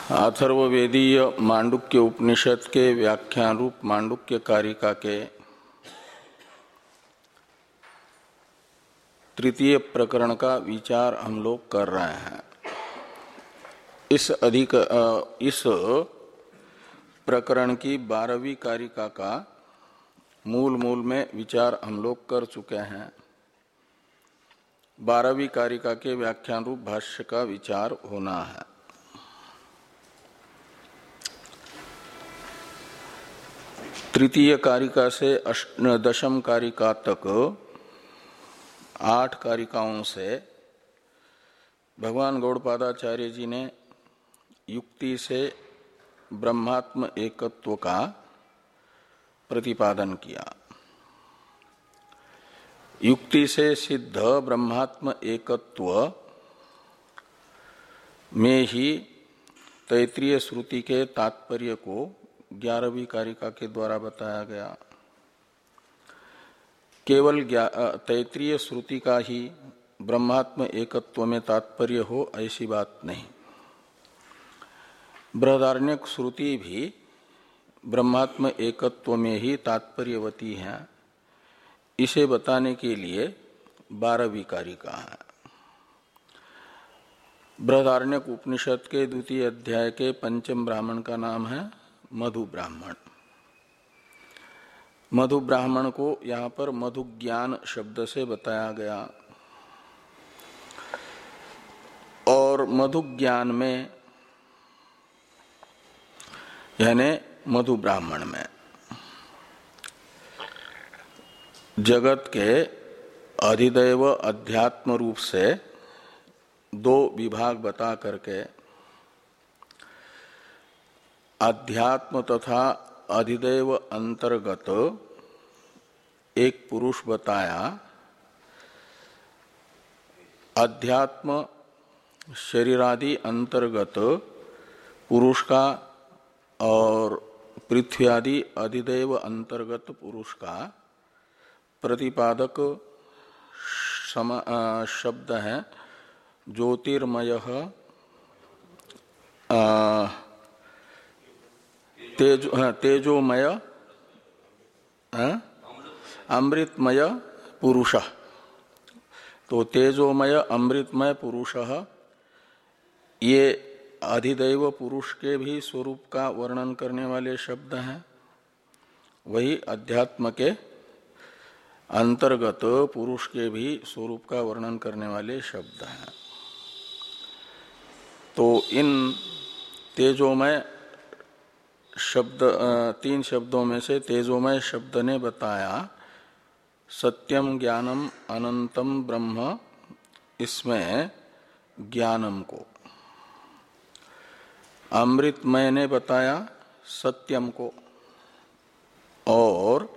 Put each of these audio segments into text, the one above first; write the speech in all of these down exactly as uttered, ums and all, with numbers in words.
अथर्ववेदीय मांडुक्य उपनिषद के व्याख्यान रूप मांडुक्य कारिका के तृतीय प्रकरण का विचार हम लोग कर रहे हैं। इस अधिक इस प्रकरण की बारहवीं कारिका का मूल मूल में विचार हम लोग कर चुके हैं। बारहवीं कारिका के व्याख्यान रूप भाष्य का विचार होना है। तृतीय कारिका से दशम कारिका तक आठ कारिकाओं से भगवान गौड़पादाचार्य जी ने युक्ति से ब्रह्मात्म एकत्व का प्रतिपादन किया। युक्ति से सिद्ध ब्रह्मात्म एकत्व में ही तैत्रीय श्रुति के तात्पर्य को ग्यारहवीं कारिका के द्वारा बताया गया। केवल तैत्रीय श्रुति का ही ब्रह्मात्म एकत्व में तात्पर्य हो ऐसी बात नहीं। बृहदारण्यक श्रुति भी ब्रह्मात्म एकत्व में ही तात्पर्यवती है। इसे बताने के लिए बारहवीं कारिका है। बृहदारण्यक उपनिषद के द्वितीय अध्याय के पंचम ब्राह्मण का नाम है मधु ब्राह्मण। मधु ब्राह्मण को यहाँ पर मधु ज्ञान शब्द से बताया गया और मधु ज्ञान में यानी मधु ब्राह्मण में जगत के अधिदैव अध्यात्म रूप से दो विभाग बता करके अध्यात्म तथा अधिदैव अंतर्गत एक पुरुष बताया। अध्यात्म शरीरादि अंतर्गत पुरुष का और पृथ्वी आदि अधिदैव अंतर्गत पुरुष का प्रतिपादक शब्द है ज्योतिर्मय तेज तेजोमय अमृतमय पुरुष। तो तेजोमय अमृतमय पुरुष ये अधिदैव पुरुष के भी स्वरूप का वर्णन करने वाले शब्द हैं। वही अध्यात्म के अंतर्गत पुरुष के भी स्वरूप का वर्णन करने वाले शब्द हैं। तो इन तेजोमय शब्द तीन शब्दों में से तेजोमय शब्द ने बताया सत्यम ज्ञानम अनंतम ब्रह्म, इसमें ज्ञानम को। अमृतमय ने बताया सत्यम को और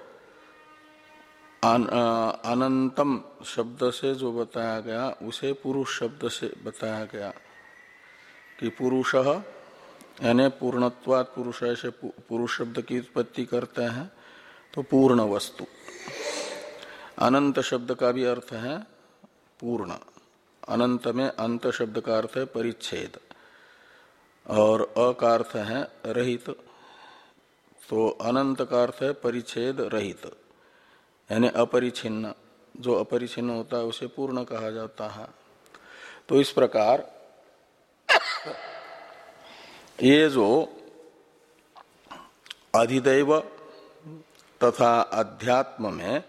अनंतम शब्द से जो बताया गया उसे पुरुष शब्द से बताया गया कि पुरुष यानी पूर्णत्वात् पुरुष ऐसे पुरुष शब्द की उत्पत्ति करते हैं तो पूर्ण वस्तु। अनंत शब्द का भी अर्थ है पूर्ण। अनंत में अंत शब्द का अर्थ है परिच्छेद और अ का अर्थ है रहित। तो अनंत का अर्थ है परिच्छेद रहित यानी अपरिछिन्न। जो अपरिछिन्न होता है उसे पूर्ण कहा जाता है। तो इस प्रकार ये जो अधिदैव तथा अध्यात्म में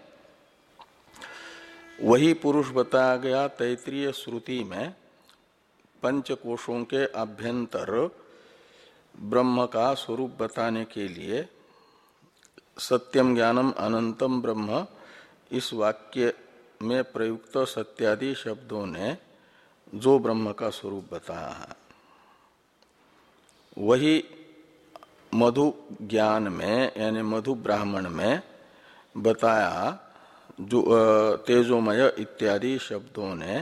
वही पुरुष बताया गया तैत्रीय श्रुति में पंचकोशों के अभ्यंतर ब्रह्म का स्वरूप बताने के लिए सत्यम ज्ञानम अनंतम ब्रह्म इस वाक्य में प्रयुक्त सत्यादि शब्दों ने जो ब्रह्म का स्वरूप बताया है वही मधु ज्ञान में यानी मधु ब्राह्मण में बताया जो तेजोमय इत्यादि शब्दों ने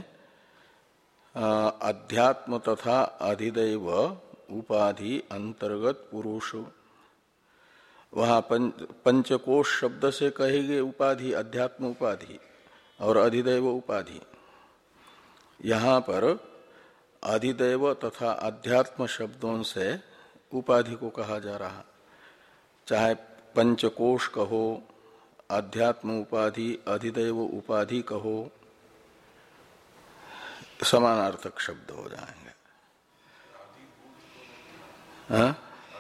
अध्यात्म तथा अधिदैव उपाधि अंतर्गत पुरुष। वहाँ पंचकोश शब्द से कही गई उपाधि अध्यात्म उपाधि और अधिदैव उपाधि। यहाँ पर अधिदैव तथा अध्यात्म शब्दों से उपाधि को कहा जा रहा, चाहे पंचकोश कहो, अध्यात्म उपाधि, अधिदैव उपाधि कहो, समानार्थक शब्द हो जाएंगे। हाँ?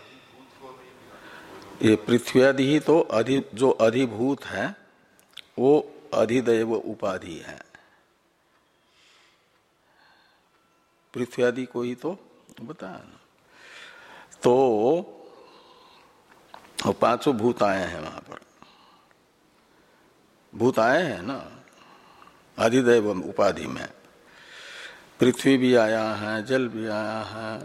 ये पृथ्वी आदि ही तो अधि जो अधिभूत है वो अधिदैव उपाधि है। पृथ्वी आदि को ही तो बताया ना। तो पांचों भूत आए हैं वहां पर, भूत आए हैं ना अधिदैव उपाधि में। पृथ्वी भी आया है, जल भी आया है।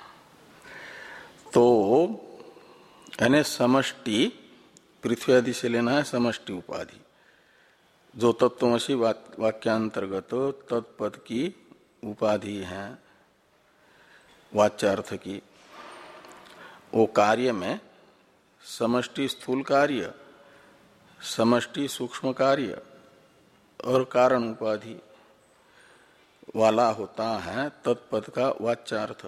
तो यानी समष्टि, पृथ्वी आदि से लेना है समष्टि उपाधि, जो तत्वमसि वाक्यांतर्गत तत्पद की उपाधि है वाच्यार्थ की। वो कार्य में समष्टि स्थूल कार्य, समष्टि सूक्ष्म कार्य और कारण उपाधि वाला होता है तत्पद का वाच्यार्थ।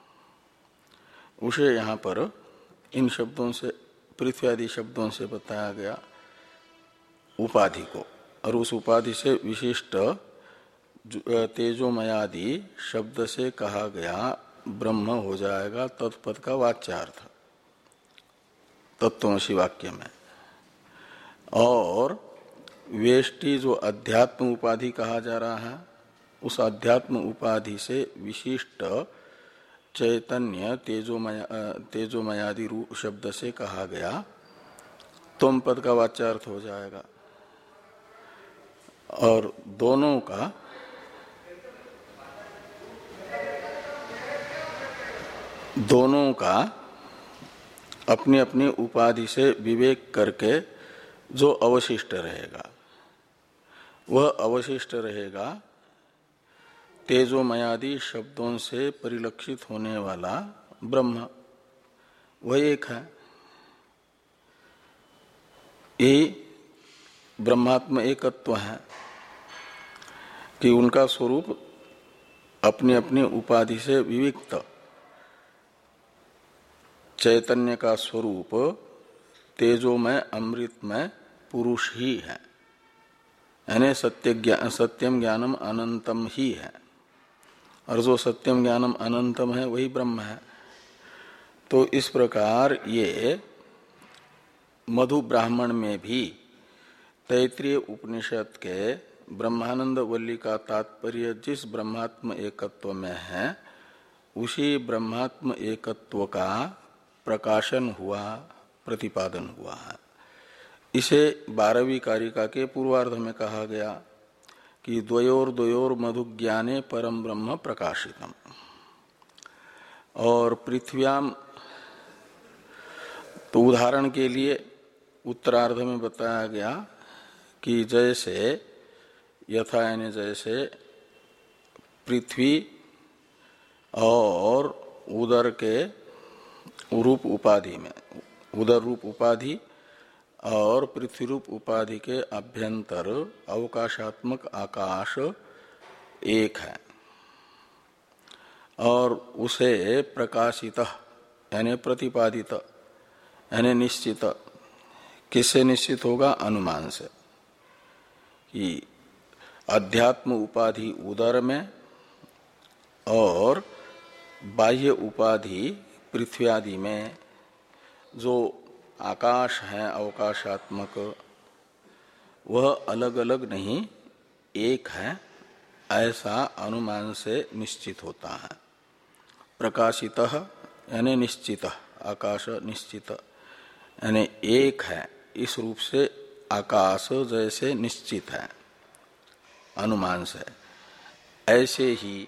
उसे यहाँ पर इन शब्दों से, पृथ्वी आदि शब्दों से बताया गया उपाधि को, और उस उपाधि से विशिष्ट तेजोमयादि शब्द से कहा गया ब्रह्म हो जाएगा तत्पद का वाच्यार्थ तत्वमसि वाक्य में। और वेष्टि जो अध्यात्म उपाधि कहा जा रहा है, उस अध्यात्म उपाधि से विशिष्ट चैतन्य तेजोमय तेजोमयादि रूप शब्द से कहा गया त्वम पद का वाच्यार्थ हो जाएगा। और दोनों का दोनों का अपनी अपनी उपाधि से विवेक करके जो अवशिष्ट रहेगा वह अवशिष्ट रहेगा तेजोमयादि शब्दों से परिलक्षित होने वाला ब्रह्म, वह एक है। ये ब्रह्मात्म एकत्व है कि उनका स्वरूप अपनी अपनी उपाधि से विविक्त, चैतन्य का स्वरूप तेजोमय अमृतमय पुरुष ही है, यानी सत्य ज्ञान, सत्यम ज्ञानम अनंतम ही है। और जो सत्यम ज्ञानम अनंतम है वही ब्रह्म है। तो इस प्रकार ये मधु ब्राह्मण में भी तैत्रीय उपनिषद के ब्रह्मानंद वल्ली का तात्पर्य जिस ब्रह्मात्म एकत्व में है, उसी ब्रह्मात्म एकत्व का प्रकाशन हुआ, प्रतिपादन हुआ है। इसे बारहवीं कारिका के पूर्वार्ध में कहा गया कि द्वयोर द्वयोर मधु ज्ञाने परम ब्रह्म प्रकाशितम। और पृथ्व्याम तो उदाहरण के लिए उत्तरार्ध में बताया गया कि जैसे यथा यानी जैसे पृथ्वी और उदर के रूप उपाधि में, उदर रूप उपाधि और पृथ्वी रूप उपाधि के अभ्यंतर अवकाशात्मक आकाश एक है, और उसे प्रकाशित यानी प्रतिपादित यानी निश्चित, किससे निश्चित होगा? अनुमान से, कि अध्यात्म उपाधि उदर में और बाह्य उपाधि पृथ्वी आदि में जो आकाश है अवकाशात्मक, वह अलग अलग नहीं एक है, ऐसा अनुमान से निश्चित होता है। प्रकाशित यानी निश्चित, आकाश निश्चित यानी एक है, इस रूप से आकाश जैसे निश्चित है अनुमान से, ऐसे ही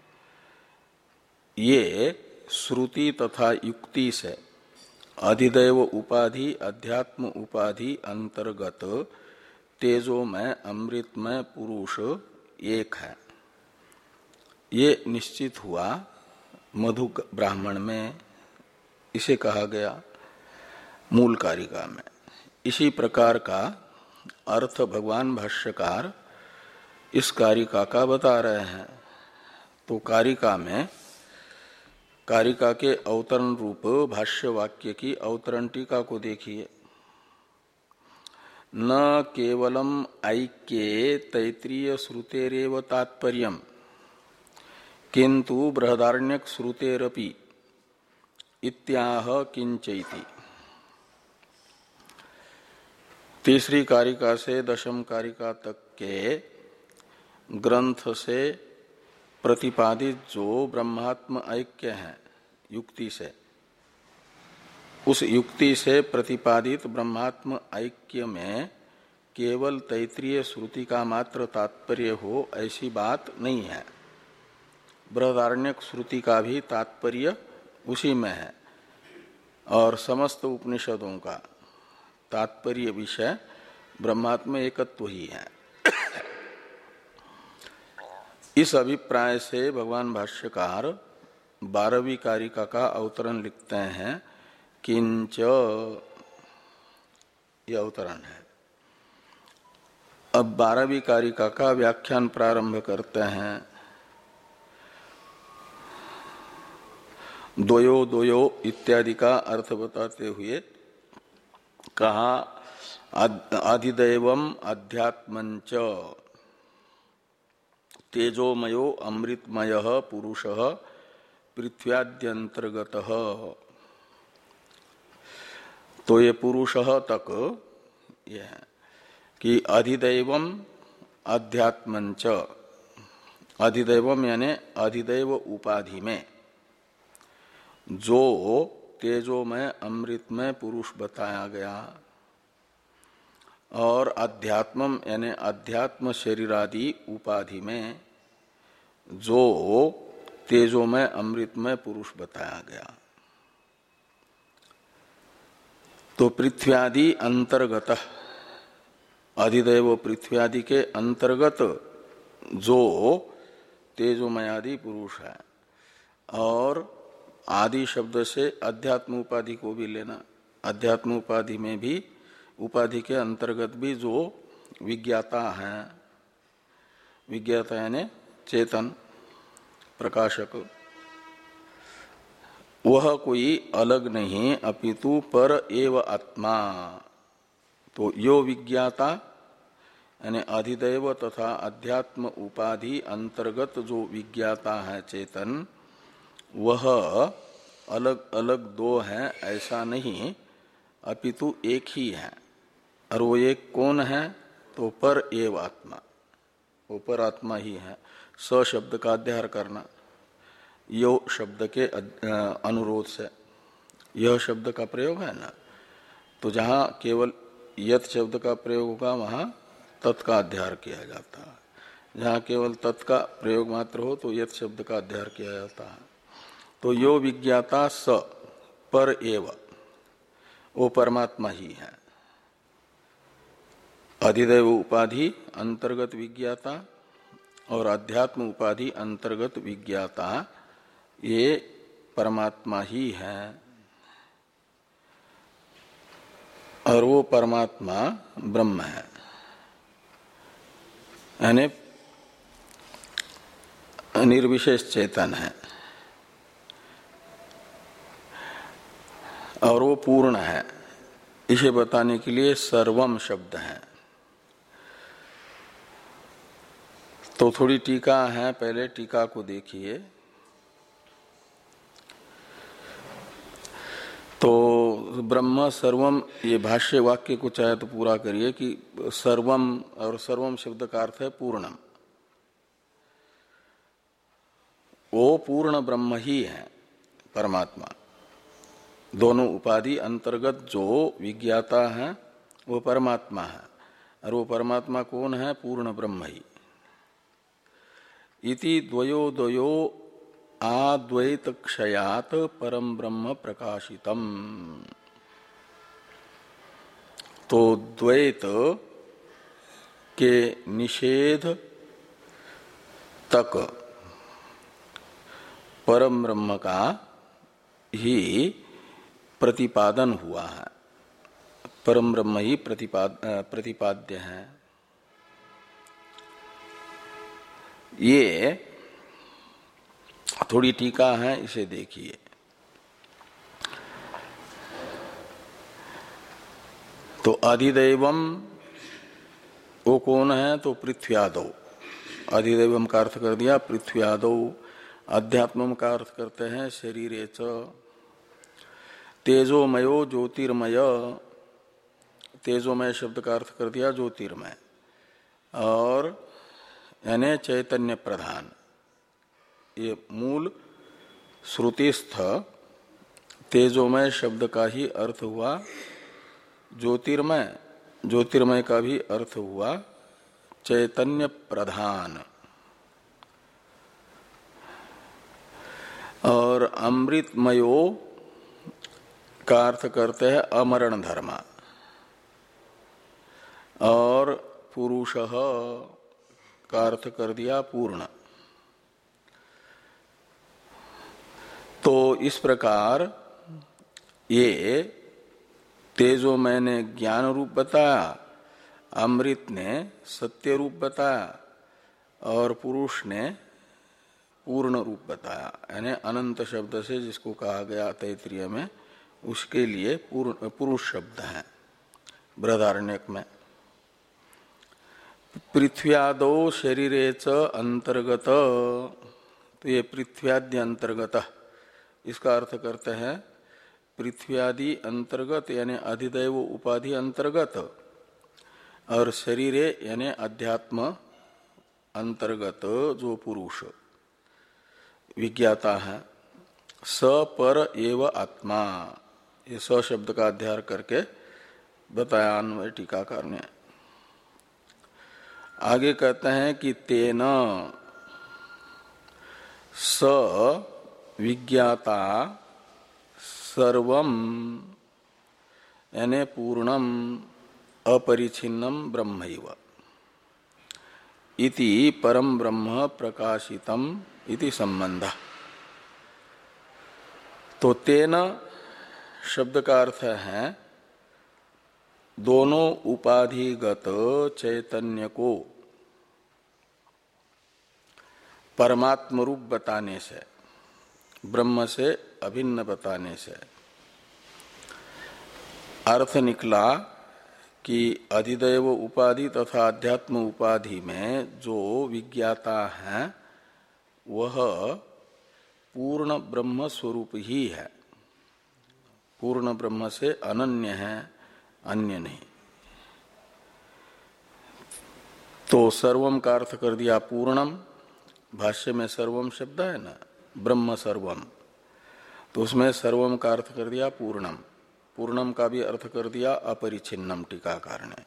ये श्रुति तथा युक्ति से अधिदैव उपाधि अध्यात्म उपाधि अंतर्गत तेजोमय अमृतमय पुरुष एक है, ये निश्चित हुआ मधु ब्राह्मण में। इसे कहा गया मूल कारिका में। इसी प्रकार का अर्थ भगवान भाष्यकार इस कारिका का बता रहे हैं। तो कारिका में कारिका के अवतरण रूप भाष्य वाक्य की अवतरण टीका को देखिए। न केवलम ऐक्ये तैत्रीय श्रुतेरेव तात्पर्यम् किंतु बृहदारण्यक श्रुतेरपि इत्याह किंचैति। तीसरी कारिका से दशम कारिका तक के ग्रंथ से प्रतिपादित जो ब्रह्मात्म ऐक्य है युक्ति से, उस युक्ति से प्रतिपादित ब्रह्मात्म ऐक्य में केवल तैत्रीय श्रुति का मात्र तात्पर्य हो ऐसी बात नहीं है। बृहदारण्यक श्रुति का भी तात्पर्य उसी में है और समस्त उपनिषदों का तात्पर्य विषय ब्रह्मात्म एकत्व ही है। इस अभिप्राय से भगवान भाष्यकार बारहवीं कारिका का अवतरण लिखते हैं। किंच यह अवतरण है। अब बारहवीं कारिका का व्याख्यान प्रारंभ करते हैं। द्वयो द्वयो इत्यादि का अर्थ बताते हुए कहा आदिदैवम अध्यात्मंच तेजोमयो अमृतमय पुरुषः पृथ्व्याद्यंतर्गतः। तो ये पुरुषः तक ये है कि अधिदैवम अध्यात्मंच, अधिदैवम यानी अधिदैव उपाधि में जो तेजोमय अमृतमय पुरुष बताया गया और अध्यात्मम यानी अध्यात्म शरीरादि उपाधि में जो तेजोमय अमृतमय पुरुष बताया गया। तो पृथ्व्यादि अंतर्गत, अधिदैव पृथ्व्यादि के अंतर्गत जो तेजोमयादि पुरुष है, और आदि शब्द से अध्यात्म उपाधि को भी लेना। अध्यात्म उपाधि में भी उपाधि के अंतर्गत भी जो विज्ञाता है, विज्ञाता यानी चेतन प्रकाशक, वह कोई अलग नहीं अपितु पर एव आत्मा। तो यो विज्ञाता यानी अधिदैव तथा अध्यात्म उपाधि अंतर्गत जो विज्ञाता है चेतन, वह अलग अलग दो है ऐसा नहीं अपितु एक ही है। और वो एक कौन है? तो पर एव आत्मा, वो पर आत्मा ही है। स शब्द का अध्यार करना यो शब्द के अनुरोध से, यह शब्द का प्रयोग है ना, तो जहां केवल यत शब्द का प्रयोग होगा वहां तत् का अध्यार किया जाता है। जहां केवल तत् का प्रयोग मात्र हो तो यत शब्द का अध्यार किया जाता है। तो यो विज्ञाता स पर एव, वो परमात्मा ही है। अधिदैव उपाधि अंतर्गत विज्ञाता और अध्यात्म उपाधि अंतर्गत विज्ञाता, ये परमात्मा ही है। और वो परमात्मा ब्रह्म है, यानी निर्विशेष चेतन है और वो पूर्ण है। इसे बताने के लिए सर्वम शब्द है। तो थोड़ी टीका है, पहले टीका को देखिए। तो ब्रह्म सर्वम, ये भाष्य वाक्य को चाहे तो पूरा करिए कि सर्वम, और सर्वम शब्द का अर्थ है पूर्णम। वो पूर्ण ब्रह्म ही है परमात्मा। दोनों उपाधि अंतर्गत जो विज्ञाता है वो परमात्मा है, और वो परमात्मा कौन है? पूर्ण ब्रह्म ही। इति द्वयो द्वयो आद्वैत क्षयात परम ब्रह्म प्रकाशितम। तो द्वैत के निषेध तक परम ब्रह्म का ही प्रतिपादन हुआ है। परम ब्रह्म ही प्रतिपाद प्रतिपाद्य है। ये थोड़ी टीका है, इसे देखिए। तो अधिदैवम वो कौन है? तो पृथ्व्यादौ। अधिदैवम का अर्थ कर दिया पृथ्व्यादौ। अध्यात्मम का अर्थ करते हैं शरीरे च। तेजोमयो ज्योतिर्मय, तेजोमय शब्द का अर्थ कर दिया ज्योतिर्मय, और यानी चैतन्य प्रधान। ये मूल श्रुतिस्थ तेजोमय शब्द का ही अर्थ हुआ ज्योतिर्मय, ज्योतिर्मय का भी अर्थ हुआ चैतन्य प्रधान। और अमृतमयो का अर्थ करते हैं अमरण धर्मा, और पुरुषः का अर्थ कर दिया पूर्ण। तो इस प्रकार ये तेजोमय ने ज्ञान रूप बताया, अमृत ने सत्य रूप बताया, और पुरुष ने पूर्ण रूप बताया। यानी अनंत शब्द से जिसको कहा गया तैत्तिरीय में, उसके लिए पुरुष शब्द है बृहदारण्यक में। पृथ्व्यादो शरीरे च अंतर्गत, तो ये पृथ्व्यादि अंतर्गत, इसका अर्थ करते हैं पृथ्व्यादि अंतर्गत यानी अधिदैव उपाधि अंतर्गत, और शरीरे यानी अध्यात्म अंतर्गत जो पुरुष विज्ञाता है। स पर एव आत्मा, ये स शब्द का अध्ययन करके बताया अन्वय टीकाकार ने। आगे कहते हैं कि तेन स विज्ञाता सर्वम यानी पूर्णम अपरिछिन्नम ब्रह्मैव इति परम ब्रह्म प्रकाशितम इति संबंध। तो तेन शब्द का अर्थ है दोनों उपाधिगत चैतन्य को परमात्म रूप बताने से, ब्रह्म से अभिन्न बताने से अर्थ निकला कि अधिदैव उपाधि तथा अध्यात्म उपाधि में जो विज्ञाता है वह पूर्ण ब्रह्म स्वरूप ही है, पूर्ण ब्रह्म से अनन्य है, अन्य नहीं। तो सर्वम का अर्थ कर दिया पूर्णम, भाष्य में सर्वम शब्द है ना, ब्रह्म सर्वम, तो उसमें सर्वम का अर्थ कर दिया पूर्णम, पूर्णम का भी अर्थ कर दिया अपरिछिन्नम टीकाकार ने।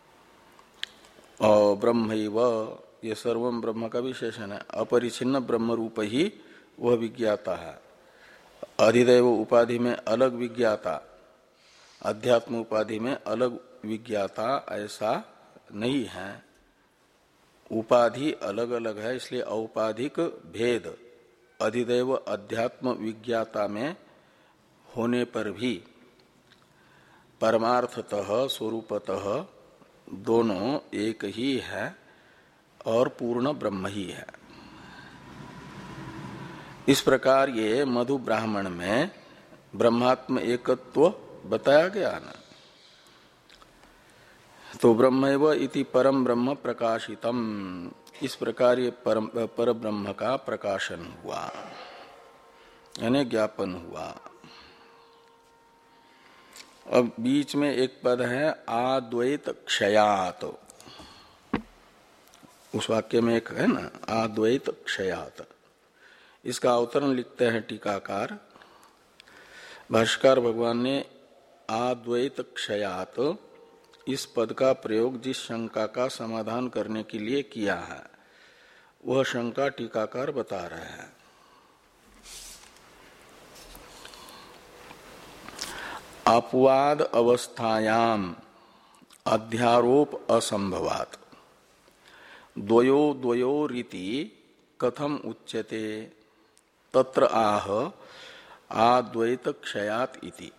और ब्रह्मैव, ये सर्वम ब्रह्म का विशेषण है, अपरिछिन्न ब्रह्म रूप ही वह विज्ञाता है। अधिदैव उपाधि में अलग विज्ञाता, अध्यात्म उपाधि में अलग विज्ञाता, ऐसा नहीं है। उपाधि अलग अलग है, इसलिए औपाधिक भेद अधिदैव अध्यात्म विज्ञाता में होने पर भी परमार्थतः स्वरूपतः दोनों एक ही है और पूर्ण ब्रह्म ही है। इस प्रकार ये मधु ब्राह्मण में ब्रह्मात्म एकत्व बताया गया ना। तो ब्रह्मैव इति परम ब्रह्म प्रकाशितम, इस प्रकार ये परम पर ब्रह्म का प्रकाशन हुआ, यानी ज्ञापन हुआ। अब बीच में एक पद है आद्वैत क्षयात, उस वाक्य में एक है ना आद्वैत क्षयात, इसका अवतरण लिखते हैं टीकाकार। भाष्यकार भगवान ने आद्वैत क्षयात इस पद का प्रयोग जिस शंका का समाधान करने के लिए किया है वह शंका टीकाकार बता रहे हैं। अपवाद अवस्थायाम अध्यारोप असंभवात द्वयो द्वयो रीति कथम उच्यते तत्र आह आद्वैत क्षयात इति।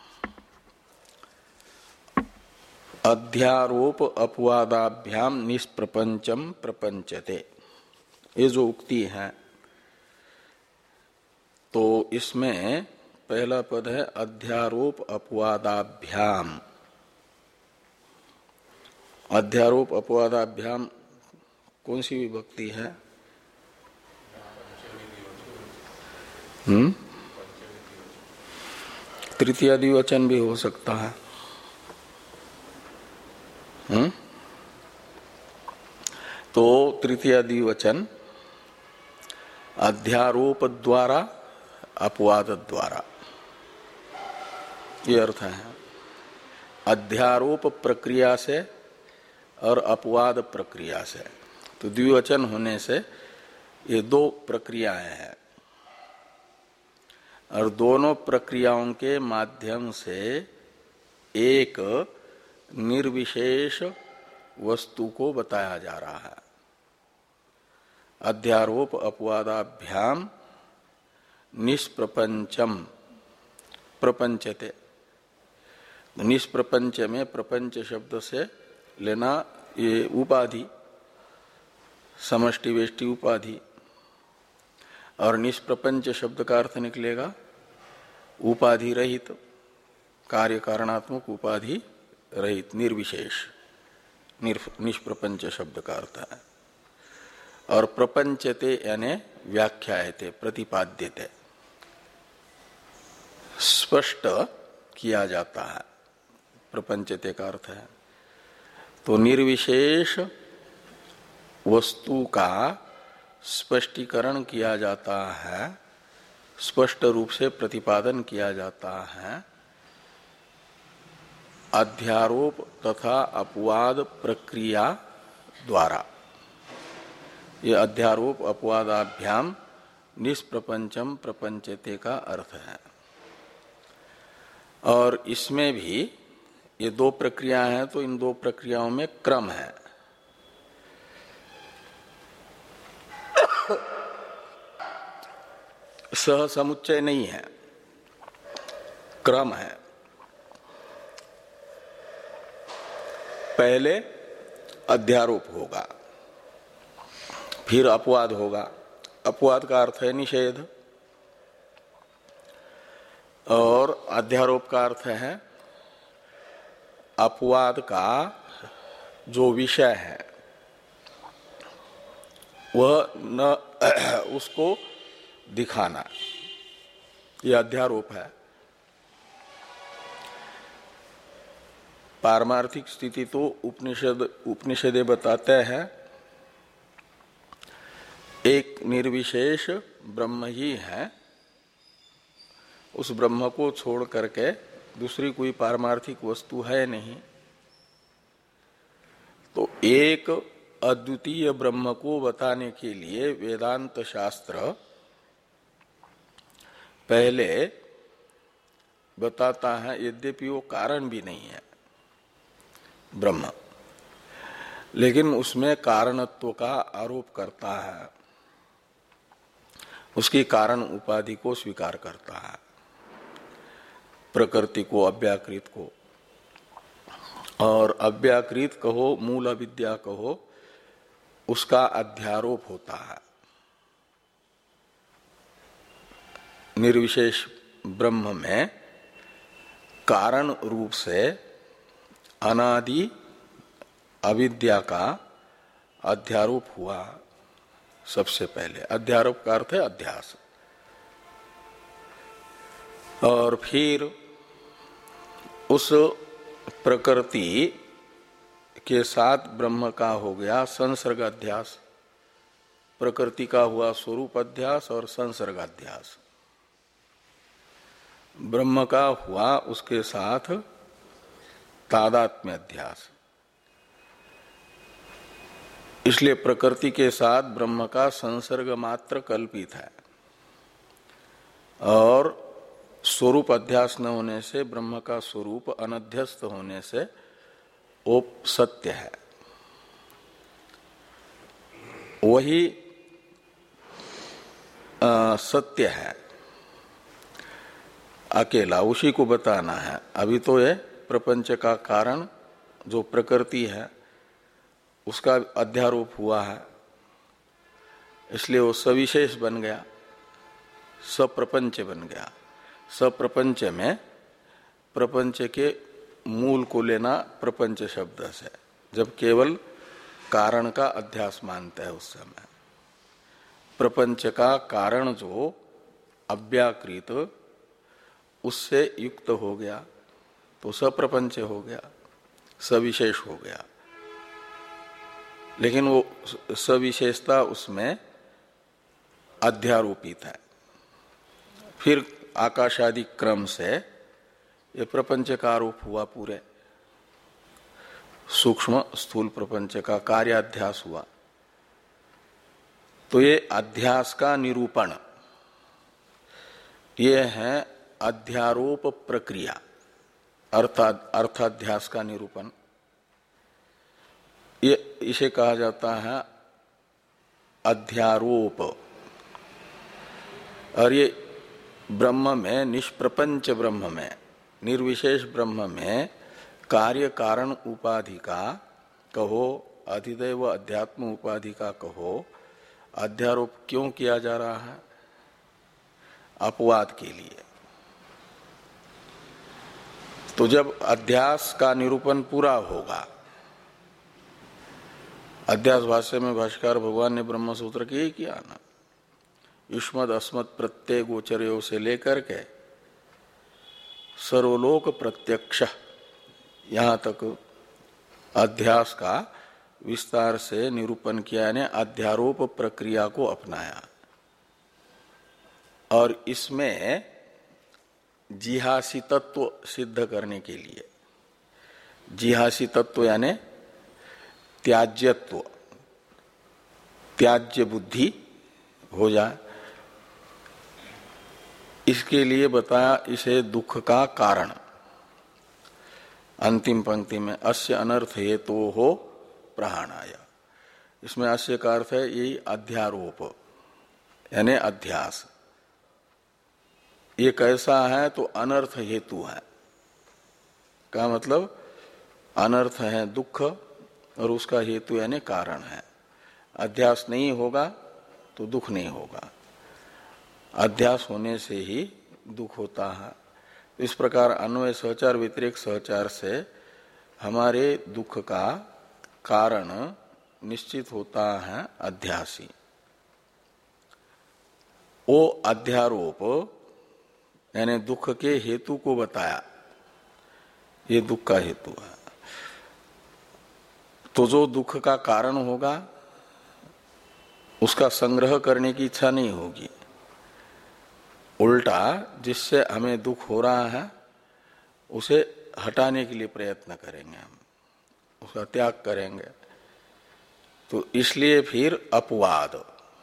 अध्यारोप अपवादाभ्याम निष्प्रपंचम प्रपंचते, ये जो उक्ति है तो इसमें पहला पद है अध्यारोप अपवादाभ्याम। अध्यारोप अपवादाभ्याम कौन सी विभक्ति है? हम्म तृतीय द्विवचन भी हो सकता है। हम्म तो तृतीय द्विवचन अध्यारोप द्वारा अपवाद द्वारा, ये अर्थ है। अध्यारोप प्रक्रिया से और अपवाद प्रक्रिया से, तो द्विवचन होने से ये दो प्रक्रियाएं हैं और दोनों प्रक्रियाओं के माध्यम से एक निर्विशेष वस्तु को बताया जा रहा है। अध्यारोप अपवादाभ्याम निष्प्रपंचम प्रपंचते। निष्प्रपंच में प्रपंच शब्द से लेना ये उपाधि, समष्टि वेष्टि उपाधि, और निष्प्रपंच शब्द का अर्थ निकलेगा उपाधि रहित, कार्य कारणात्मक उपाधि रहित, निर्विशेष। निष्प्रपंच शब्द का अर्थ है। और प्रपंचते यानी व्याख्यायते, प्रतिपाद्यते, स्पष्ट किया जाता है, प्रपंचते का अर्थ है। तो निर्विशेष वस्तु का स्पष्टीकरण किया जाता है, स्पष्ट रूप से प्रतिपादन किया जाता है अध्यारोप तथा अपवाद प्रक्रिया द्वारा। ये अध्यारोप अपवादाभ्याम निष्प्रपंचम प्रपंचते का अर्थ है। और इसमें भी ये दो प्रक्रिया हैं, तो इन दो प्रक्रियाओं में क्रम है। सह समुच्चय नहीं है, क्रम है। पहले अध्यारोप होगा, फिर अपवाद होगा। अपवाद का अर्थ है निषेध, और अध्यारोप का अर्थ है अपवाद का जो विषय है वह न उसको दिखाना, यह अध्यारोप है। पारमार्थिक स्थिति तो उपनिषद उपनिषदे बताते हैं एक निर्विशेष ब्रह्म ही है, उस ब्रह्म को छोड़ करके दूसरी कोई पारमार्थिक वस्तु है नहीं। तो एक अद्वितीय ब्रह्म को बताने के लिए वेदांत शास्त्र पहले बताता है, यद्यपि वो कारण भी नहीं है ब्रह्म, लेकिन उसमें कारणत्व का आरोप करता है, उसकी कारण उपाधि को स्वीकार करता है, प्रकृति को, अव्याकृत को। और अव्याकृत कहो, मूल अविद्या कहो, उसका अध्यारोप होता है। निर्विशेष ब्रह्म में कारण रूप से अनादि अविद्या का अध्यारोप हुआ सबसे पहले। अध्यारोप का अर्थ है अध्यास। और फिर उस प्रकृति के साथ ब्रह्म का हो गया संसर्ग अध्यास, प्रकृति का हुआ स्वरूप अध्यास और संसर्ग अध्यास। ब्रह्म का हुआ उसके साथ तादात्म्य अध्यास। इसलिए प्रकृति के साथ ब्रह्म का संसर्ग मात्र कल्पित है, और स्वरूप अध्यास न होने से ब्रह्म का स्वरूप अनध्यस्त होने से वो सत्य है। वही आ, सत्य है अकेला, उसी को बताना है। अभी तो ये प्रपंच का कारण जो प्रकृति है उसका अध्यारोप हुआ है, इसलिए वो सविशेष बन गया, सप्रपंच बन गया। सप्रपंच में प्रपंच के मूल को लेना प्रपंच शब्द से, जब केवल कारण का अध्यास मानते हैं उस समय प्रपंच का कारण जो अव्याकृत उससे युक्त हो गया तो सप्रपंच हो गया, सविशेष हो गया। लेकिन वो सविशेषता उसमें अध्यारोपित है। फिर आकाशादि क्रम से ये प्रपंच का आरोप हुआ, पूरे सूक्ष्म स्थूल प्रपंच का कार्याध्यास हुआ। तो ये अध्यास का निरूपण, ये है अध्यारोप प्रक्रिया, अर्थात अर्थाध्यास का निरूपण। ये इसे कहा जाता है अध्यारोप। और ये ब्रह्म में, निष्प्रपंच ब्रह्म में, निर्विशेष ब्रह्म में कार्य कारण उपाधि का कहो, अधिदैव अध्यात्म उपाधि का कहो, अध्यारोप क्यों किया जा रहा है? अपवाद के लिए। तो जब अध्यास का निरूपण पूरा होगा, अध्यास भाष्य में भाष्यकार भगवान ने ब्रह्म सूत्र की किया ना, युष्मद अस्मद प्रत्यय गोचरयों से लेकर के सर्वलोक प्रत्यक्ष यहां तक अध्यास का विस्तार से निरूपण किया ने अध्यारोप प्रक्रिया को अपनाया। और इसमें जिहासी तत्व सिद्ध करने के लिए, जिहासी तत्व यानी त्याज्यत्व, त्याज्य बुद्धि हो जाए, इसके लिए बताया इसे दुख का कारण। अंतिम पंक्ति में अस्य अनर्थ हेतु हो प्रहाणाय, इसमें अस्य का अर्थ है यही अध्यारोप यानी अध्यास। ये कैसा है? तो अनर्थ हेतु है। का मतलब अनर्थ है दुख और उसका हेतु यानी कारण है। अध्यास नहीं होगा तो दुख नहीं होगा, अध्यास होने से ही दुख होता है। इस प्रकार अन्वय सहचार व्यतिरेक सहचार से हमारे दुख का कारण निश्चित होता है अध्यासी। वो अध्यारोप यानी दुख के हेतु को बताया, ये दुख का हेतु है। तो जो दुख का कारण होगा उसका संग्रह करने की इच्छा नहीं होगी, उल्टा जिससे हमें दुख हो रहा है उसे हटाने के लिए प्रयत्न करेंगे, हम उसका त्याग करेंगे। तो इसलिए फिर अपवाद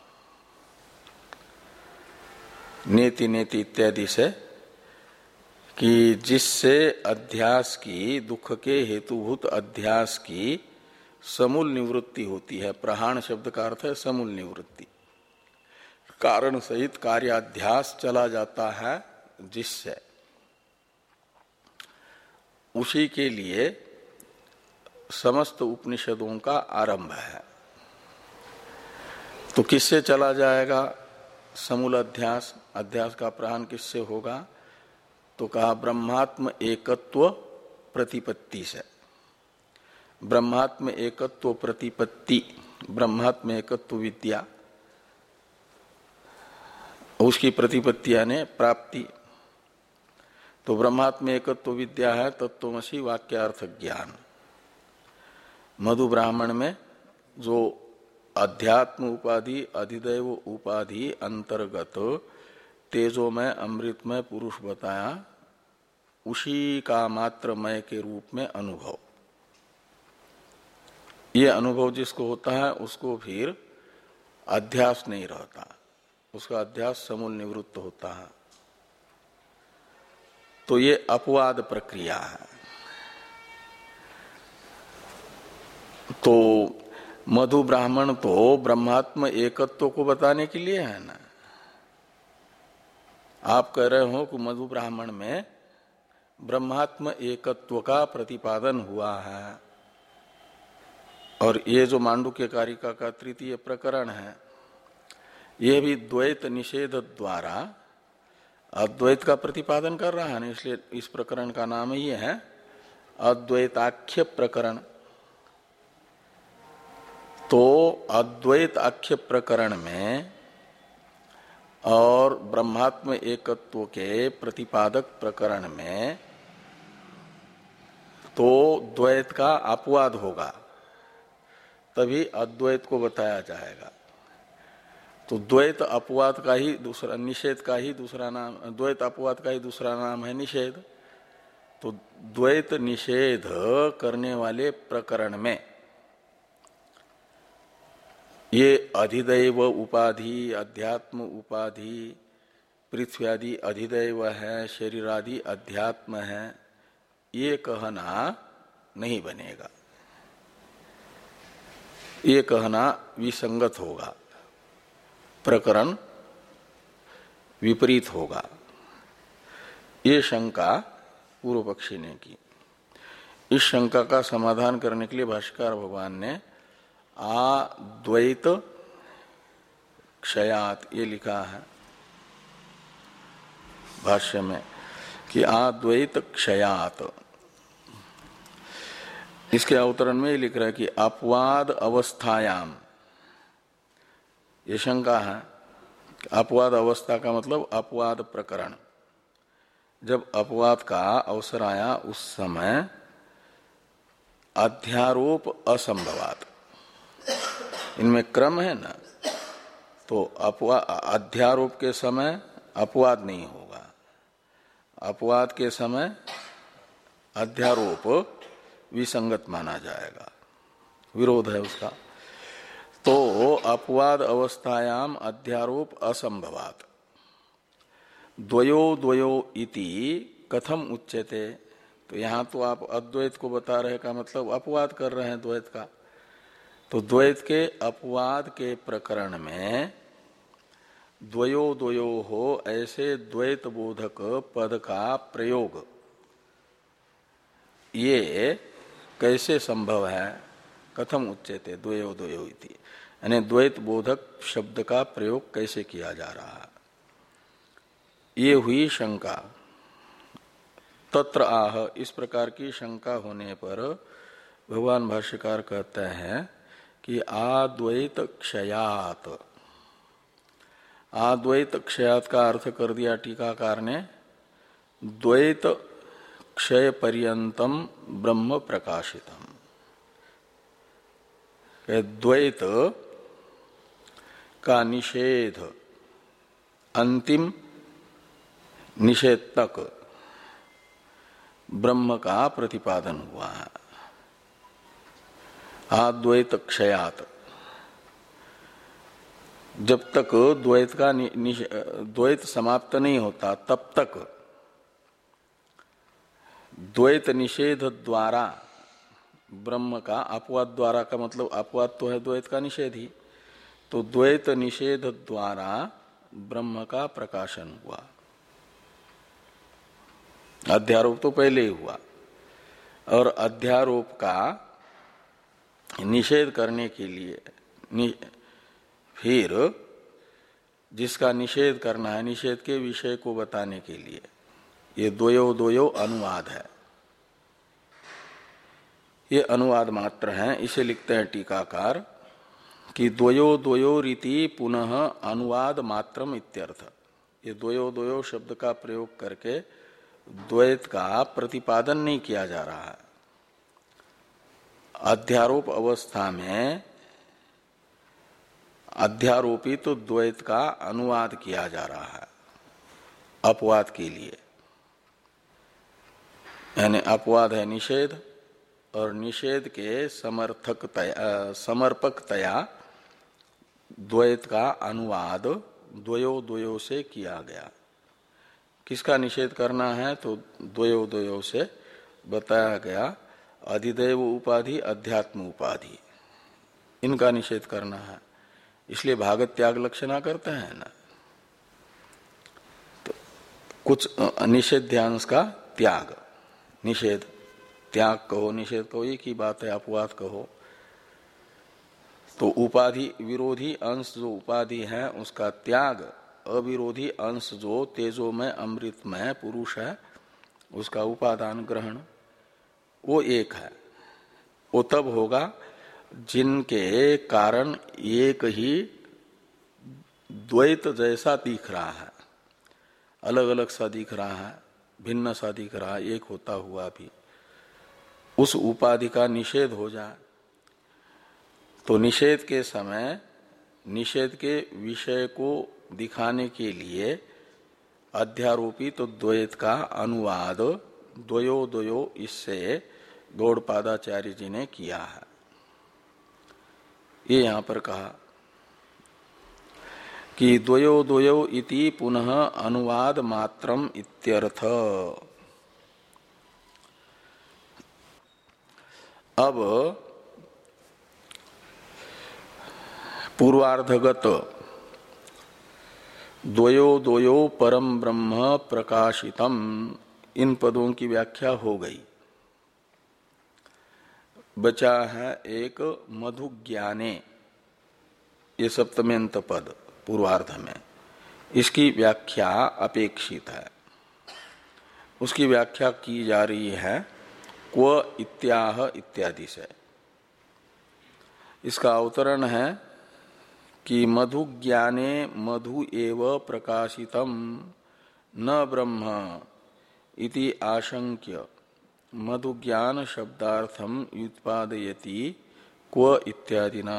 नेति नेति इत्यादि से कि जिससे अध्यास की, दुख के हेतुभूत अध्यास की समूल निवृत्ति होती है। प्रहाण शब्द का अर्थ है समूल निवृत्ति, कारण सहित कार्याध्यास चला जाता है जिससे, उसी के लिए समस्त उपनिषदों का आरंभ है। तो किससे चला जाएगा समूल अध्यास? अध्यास का प्रहाण किससे होगा? तो कहा ब्रह्मात्म एकत्व प्रतिपत्ति से। ब्रह्मात्म एकत्व प्रतिपत्ति, ब्रह्मात्म एकत्व विद्या, उसकी प्रतिपत्ति यानी प्राप्ति। तो ब्रह्मात्म एकत्व विद्या है तत्वमसि वाक्यार्थ ज्ञान। मधु ब्राह्मण में जो अध्यात्म उपाधि, अधिदैव उपाधि अंतर्गत तेजोमय अमृतमय पुरुष बताया, उसी का मात्र मय के रूप में अनुभव। ये अनुभव जिसको होता है उसको फिर अध्यास नहीं रहता, उसका अध्यास समूल निवृत्त होता है। तो ये अपवाद प्रक्रिया है। तो मधु ब्राह्मण तो ब्रह्मात्म एकत्व को बताने के लिए है ना। आप कह रहे हो कि मधु ब्राह्मण में ब्रह्मात्म एकत्व का प्रतिपादन हुआ है, और ये जो मांडुक्य कारिका का तृतीय प्रकरण है, यह भी द्वैत निषेध द्वारा अद्वैत का प्रतिपादन कर रहा है ना, इसलिए इस प्रकरण का नाम ही है अद्वैताख्य प्रकरण। तो अद्वैताख्य प्रकरण में और ब्रह्मात्म एकत्व के प्रतिपादक प्रकरण में तो द्वैत का अपवाद होगा, तभी अद्वैत को बताया जाएगा। तो द्वैत अपवाद का ही दूसरा, निषेध का ही दूसरा नाम, द्वैत अपवाद का ही दूसरा नाम है निषेध। तो द्वैत निषेध करने वाले प्रकरण में ये अधिदैव उपाधि, अध्यात्म उपाधि, पृथ्वी आदि अधिदैव है, शरीर आदि अध्यात्म है, ये कहना नहीं बनेगा, ये कहना विसंगत होगा, प्रकरण विपरीत होगा। ये शंका पूर्व पक्षी ने की। इस शंका का समाधान करने के लिए भाष्यकार भगवान ने आद्वैत क्षयात ये लिखा है भाष्य में कि आद्वैत क्षयात। इसके अवतरण में ये लिख रहा है कि अपवाद अवस्थायाम, ये शंका है। अपवाद अवस्था का मतलब अपवाद प्रकरण, जब अपवाद का अवसर आया उस समय अध्यारोप असंभवात, इनमें क्रम है ना, तो अपवाद अध्यारोप के समय अपवाद नहीं होगा, अपवाद के समय अध्यारोप विसंगत माना जाएगा, विरोध है उसका। तो अपवाद अवस्थायाम अध्यारोप असंभवात द्वयो द्वयो इति कथम उच्यते। तो यहां तो आप अद्वैत को बता रहे का मतलब अपवाद कर रहे हैं द्वैत का। तो द्वैत के अपवाद के प्रकरण में द्वयो द्वयो हो ऐसे द्वैत बोधक पद का प्रयोग ये कैसे संभव है, कथम उच्यते द्वयो द्वयो इति, यानी द्वैत बोधक शब्द का प्रयोग कैसे किया जा रहा है, ये हुई शंका। तत्र आह, इस प्रकार की शंका होने पर भगवान भाष्यकार कहते हैं कि आद्वैत क्षयात, आद्वैत क्षयात का अर्थ कर दिया टीकाकार ने द्वैत क्षय पर्यंतम ब्रह्म प्रकाशितम। द्वैत का निषेध अंतिम निषेध तक ब्रह्म का प्रतिपादन हुआ है। अद्वैत क्षयात, जब तक द्वैत का द्वैत समाप्त नहीं होता तब तक द्वैत निषेध द्वारा ब्रह्म का, अपवाद द्वारा का मतलब अपवाद तो है द्वैत का निषेध ही, तो द्वैत निषेध द्वारा ब्रह्म का प्रकाशन हुआ। अध्यारोप तो पहले ही हुआ, और अध्यारोप का निषेध करने के लिए नि, फिर जिसका निषेध करना है, निषेध के विषय को बताने के लिए ये द्वयो द्वयो अनुवाद है, ये अनुवाद मात्र है। इसे लिखते हैं टीकाकार कि द्वयो द्वयो रीति पुनः अनुवाद मात्रम इत्यर्थ। ये द्वयो द्वयो शब्द का प्रयोग करके द्वैत का प्रतिपादन नहीं किया जा रहा है। अध्यारोप अवस्था में अध्यारोपित तो द्वैत का अनुवाद किया जा रहा है अपवाद के लिए, यानी अपवाद है निषेध, और निषेध के समर्थकतया समर्पकतया द्वैत का अनुवाद द्वयो द्वयो से किया गया। किसका निषेध करना है, तो द्वयो द्वयो से बताया गया अधिदैव उपाधि, अध्यात्म उपाधि, इनका निषेध करना है। इसलिए भागत त्याग लक्षणा करते हैं ना, तो कुछ निषेध्यांश का त्याग, निषेध त्याग कहो निषेध कहो एक ही बात है, अपवाद कहो। तो उपाधि विरोधी अंश जो उपाधि है उसका त्याग अविरोधी अंश जो तेजोमय अमृतमय पुरुष है उसका उपादान ग्रहण वो एक है। वो तब होगा जिनके कारण एक ही द्वैत जैसा दिख रहा है, अलग अलग सा दिख रहा है, भिन्न सा दिख रहा है, एक होता हुआ भी उस उपाधि का निषेध हो जाए। तो निषेध के समय निषेध के विषय को दिखाने के लिए अध्यारोपित तो द्वैत का अनुवाद द्वयो द्वयो इससे गौड़पादाचार्य जी ने किया है। ये यहां पर कहा कि द्वयो द्वयो इति पुनः अनुवाद मात्रम इत्यर्थ। अब पूर्वार्धगत द्वयो द्वयो परम ब्रह्म प्रकाशितम इन पदों की व्याख्या हो गई। बचा है एक मधु ज्ञाने, ये सप्तम्यंत पद पूर्वार्ध में, इसकी व्याख्या अपेक्षित है। उसकी व्याख्या की जा रही है क्व इत्याह इत्यादि से। इसका अवतरण है कि मधु ज्ञाने मधु एव प्रकाशितम न ब्रह्म इति आशंक्य मधु ज्ञान शब्दार्थम व्युत्पादयति क्व इत्यादिना।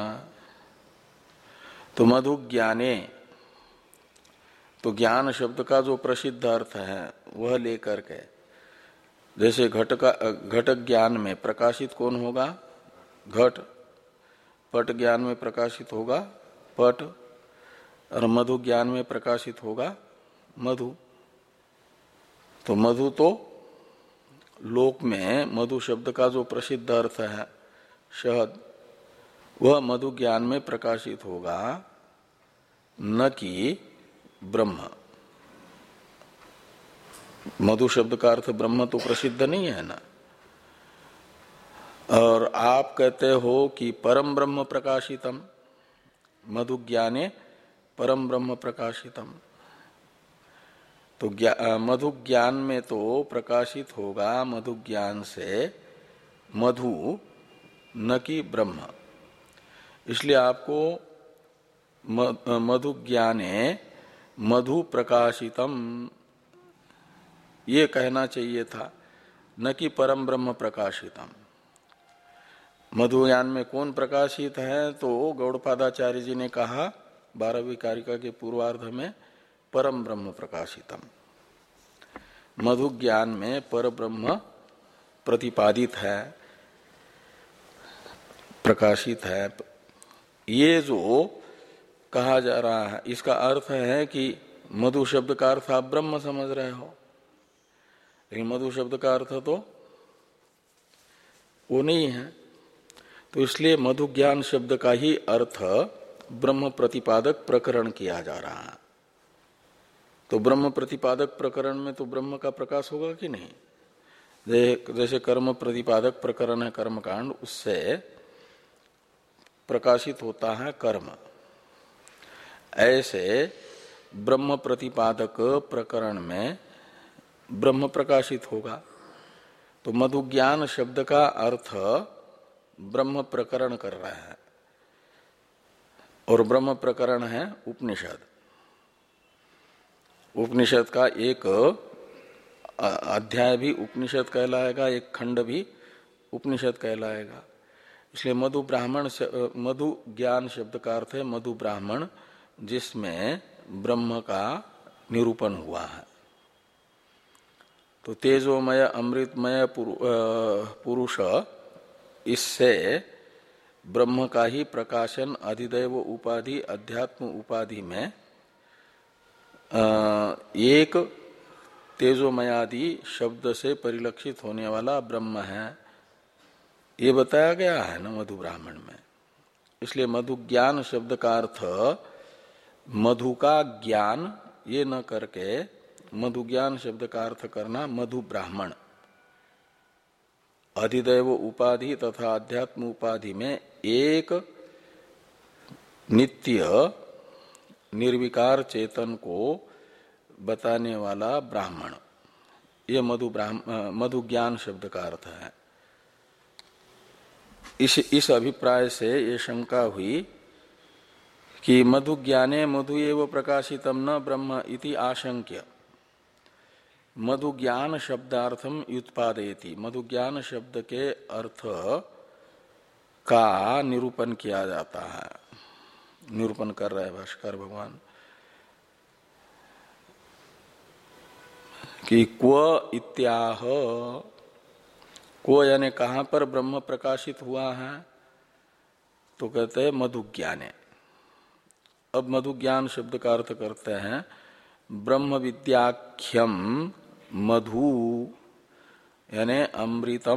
तो मधु ज्ञाने, तो ज्ञान शब्द का जो प्रसिद्ध अर्थ है वह लेकर के, जैसे घट का घट ज्ञान में प्रकाशित कौन होगा? घट। पट ज्ञान में प्रकाशित होगा पट, और मधु ज्ञान में प्रकाशित होगा मधु। तो मधु तो लोक में मधु शब्द का जो प्रसिद्ध अर्थ है शहद, वह मधु ज्ञान में प्रकाशित होगा, न कि ब्रह्म। मधु शब्द का अर्थ ब्रह्म तो प्रसिद्ध नहीं है ना। और आप कहते हो कि परम ब्रह्म प्रकाशितम, मधु ज्ञाने परम ब्रह्म प्रकाशितम। तो मधु ज्ञान में तो प्रकाशित होगा मधु ज्ञान से मधु, न कि ब्रह्म। इसलिए आपको मधु ज्ञाने मधु प्रकाशितम ये कहना चाहिए था, न कि परम ब्रह्म प्रकाशितम। मधु ज्ञान में कौन प्रकाशित है? तो गौड़पादाचार्य जी ने कहा बारहवीं कारिका के पूर्वार्ध में परम ब्रह्म प्रकाशितम। मधु ज्ञान में पर ब्रह्म प्रतिपादित है, प्रकाशित है। ये जो कहा जा रहा है इसका अर्थ है कि मधु शब्द का अर्थ आप ब्रह्म समझ रहे हो, लेकिन मधु शब्द का अर्थ तो वो नहीं है। तो इसलिए मधु ज्ञान शब्द का ही अर्थ ब्रह्म प्रतिपादक प्रकरण किया जा रहा है। तो ब्रह्म प्रतिपादक प्रकरण में तो ब्रह्म का प्रकाश होगा कि नहीं? जैसे कर्म प्रतिपादक प्रकरण है कर्मकांड, उससे प्रकाशित होता है कर्म, ऐसे ब्रह्म प्रतिपादक प्रकरण में ब्रह्म प्रकाशित होगा। तो मधु ज्ञान शब्द का अर्थ ब्रह्म प्रकरण कर रहा है, और ब्रह्म प्रकरण है उपनिषद। उपनिषद का एक अध्याय भी उपनिषद कहलाएगा, एक खंड भी उपनिषद कहलाएगा। इसलिए मधु ब्राह्मण, मधु ज्ञान शब्द का अर्थ है मधु ब्राह्मण, जिसमें ब्रह्म का निरूपण हुआ है। तो तेजोमय अमृतमय पुरुष, इससे ब्रह्म का ही प्रकाशन अधिदैव उपाधि अध्यात्म उपाधि में एक तेजोमयादि शब्द से परिलक्षित होने वाला ब्रह्म है, ये बताया गया है ना मधु ब्राह्मण में। इसलिए मधु ज्ञान शब्द का अर्थ मधु का ज्ञान ये न करके मधु ज्ञान शब्द का अर्थ करना मधु ब्राह्मण। अधिदैव उपाधि तथा अध्यात्म उपाधि में एक नित्य निर्विकार चेतन को बताने वाला ब्राह्मण, ये मधु ब्राह्मण मधु ज्ञान शब्द का अर्थ है। इस इस अभिप्राय से ये शंका हुई कि मधु ज्ञाने मधु एव प्रकाशितम न ब्रह्म इति आशंक्य मधु ज्ञान शब्दार्थम व्युत्पादयति। मधु ज्ञान शब्द के अर्थ का निरूपण किया जाता है, निरूपण कर रहे हैं भाष्कर भगवान कि क्व इत्याह, क्व यानी कहां पर ब्रह्म प्रकाशित हुआ है, तो कहते हैं मधु ज्ञाने। अब मधु ज्ञान शब्द का अर्थ करते हैं ब्रह्म विद्याख्यम मधु यानी अमृतम,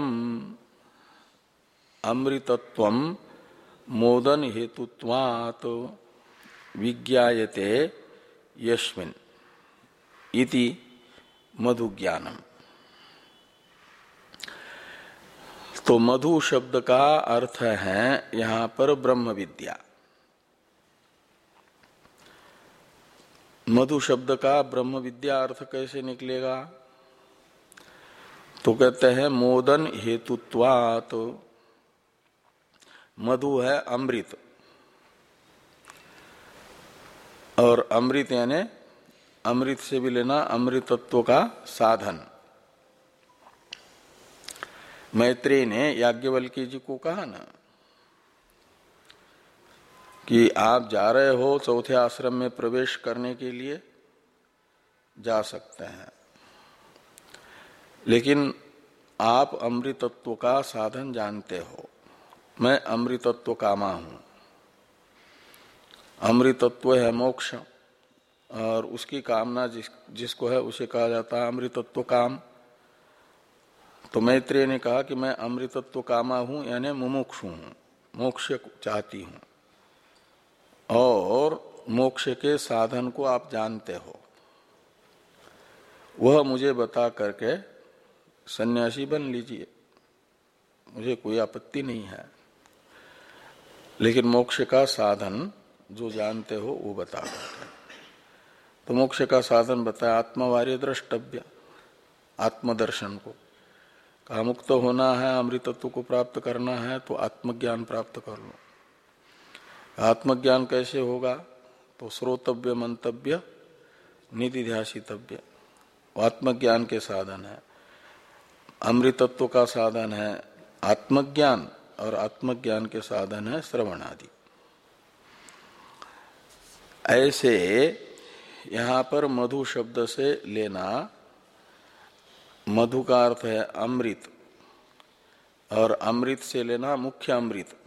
अमृतत्वम मोदन हेतुत्वात् विज्ञायते यस्मिन् इति मधु ज्ञानम। तो मधु शब्द का अर्थ है यहां पर ब्रह्म विद्या। मधु शब्द का ब्रह्म विद्या अर्थ कैसे निकलेगा, तो कहते हैं मोदन हेतुत्वात्। मधु है अमृत, और अमृत यानी अमृत से भी लेना अमृतत्व का साधन। मैत्रेय ने याज्ञवल्क्य जी को कहा ना कि आप जा रहे हो चौथे आश्रम में प्रवेश करने के लिए, जा सकते हैं, लेकिन आप अमृतत्व का साधन जानते हो। मैं अमृतत्व कामा हूं। अमृतत्व है मोक्ष, और उसकी कामना जिस जिसको है उसे कहा जाता है अमृतत्व काम। तो मैत्रेय ने कहा कि मैं अमृतत्व कामा हूं, यानी मुमुक्षु हूं, मोक्ष चाहती हूं, और मोक्ष के साधन को आप जानते हो, वह मुझे बता करके सन्यासी बन लीजिए, मुझे कोई आपत्ति नहीं है, लेकिन मोक्ष का साधन जो जानते हो वो बता करके। तो मोक्ष का साधन बताया आत्मवार्य द्रष्टव्य, आत्मदर्शन को कहा। मुक्त होना है, अमृतत्व को प्राप्त करना है, तो आत्मज्ञान प्राप्त कर लो। आत्मज्ञान कैसे होगा, तो श्रोतव्य मंतव्य निधिध्यासितव्य, आत्मज्ञान के साधन है। अमृतत्व का साधन है आत्मज्ञान, और आत्मज्ञान के साधन है श्रवण आदि। ऐसे यहां पर मधु शब्द से लेना, मधु का अर्थ है अमृत, और अमृत से लेना मुख्य अमृत,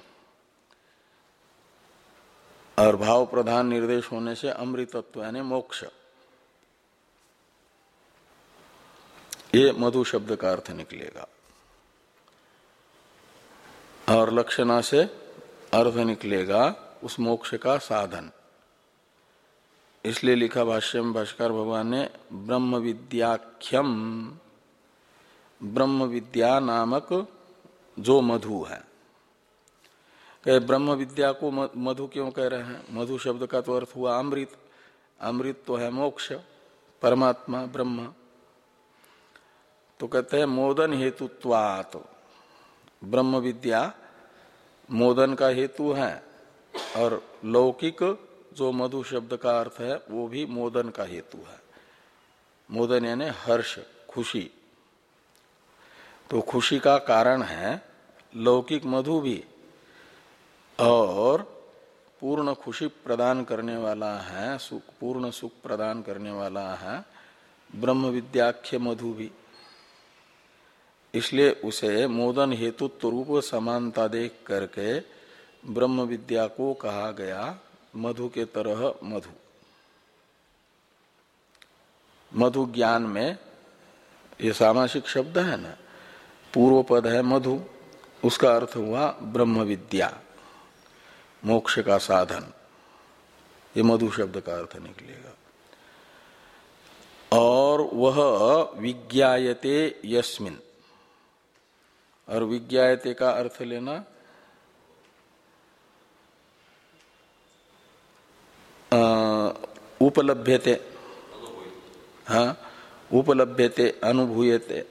और भाव प्रधान निर्देश होने से अमृतत्व यानी मोक्ष, ये मधु शब्द का अर्थ निकलेगा। और लक्षणा से अर्थ निकलेगा उस मोक्ष का साधन। इसलिए लिखा भाष्य में भाष्कर भगवान ने ब्रह्म विद्याख्यम, ब्रह्म विद्या नामक जो मधु है। कहे ब्रह्म विद्या को मधु क्यों कह रहे हैं, मधु शब्द का तो अर्थ हुआ अमृत, अमृत तो है मोक्ष, परमात्मा ब्रह्म। तो कहते हैं मोदन हेतुत्वात्, ब्रह्म विद्या मोदन का हेतु है, और लौकिक जो मधु शब्द का अर्थ है वो भी मोदन का हेतु है। मोदन यानी हर्ष, खुशी, तो खुशी का कारण है लौकिक मधु भी, और पूर्ण खुशी प्रदान करने वाला है, सुख, पूर्ण सुख प्रदान करने वाला है ब्रह्म विद्याख्य मधु भी। इसलिए उसे मोदन हेतुत्व रूप समानता देख करके ब्रह्म विद्या को कहा गया मधु के तरह मधु। मधु ज्ञान में ये सामासिक शब्द है ना, पूर्व पद है मधु, उसका अर्थ हुआ ब्रह्म विद्या, मोक्ष का साधन, ये मधु शब्द का अर्थ निकलेगा। और वह विज्ञायते यस्मिन्, और विज्ञायते का अर्थ लेना आ, उपलभ्यते, हाँ उपलभ्यते अनुभूयते,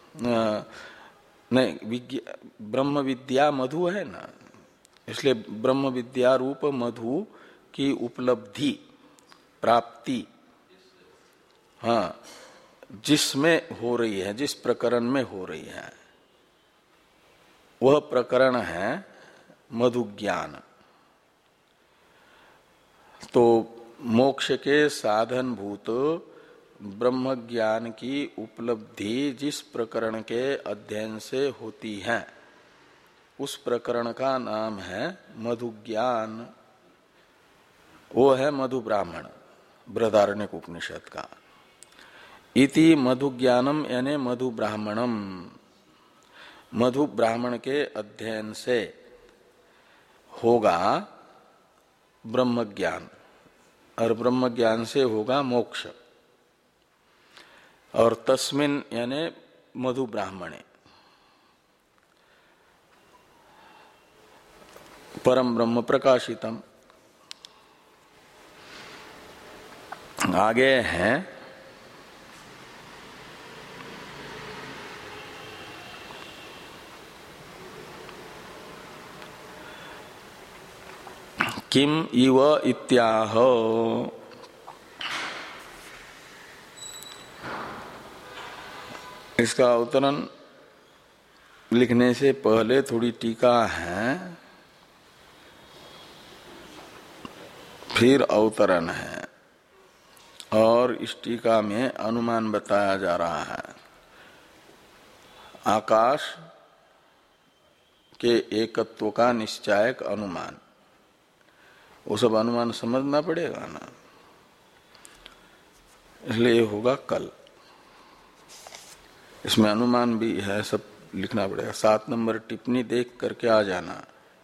नहीं ब्रह्म विद्या मधु है ना, इसलिए ब्रह्म विद्या रूप मधु की उपलब्धि प्राप्ति, हाँ जिसमें हो रही है, जिस प्रकरण में हो रही है वह प्रकरण है मधु ज्ञान। तो मोक्ष के साधन भूत ब्रह्म ज्ञान की उपलब्धि जिस प्रकरण के अध्ययन से होती है उस प्रकरण का नाम है मधु ज्ञान। वो है मधु ब्राह्मण, बृहदारण्यक उपनिषद का। इति मधु ज्ञानम यानी मधु ब्राह्मणम, मधु ब्राह्मण के अध्ययन से होगा ब्रह्म ज्ञान, और ब्रह्म ज्ञान से होगा मोक्ष। और तस्मिन यानी मधु ब्राह्मणे परम ब्रह्म प्रकाशितम। आगे हैं किम इव इत्याह। इसका अवतरण लिखने से पहले थोड़ी टीका है, फिर अवतरण है, और इस टीका में अनुमान बताया जा रहा है। आकाश के एकत्व का निश्चायक अनुमान, वो सब अनुमान समझना पड़ेगा ना, इसलिए होगा कल। इसमें अनुमान भी है, सब लिखना पड़ेगा। सात नंबर टिप्पणी देख करके आ जाना।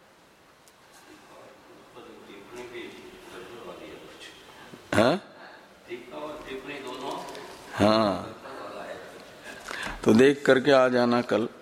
हाँ हाँ, तो देख करके आ जाना कल।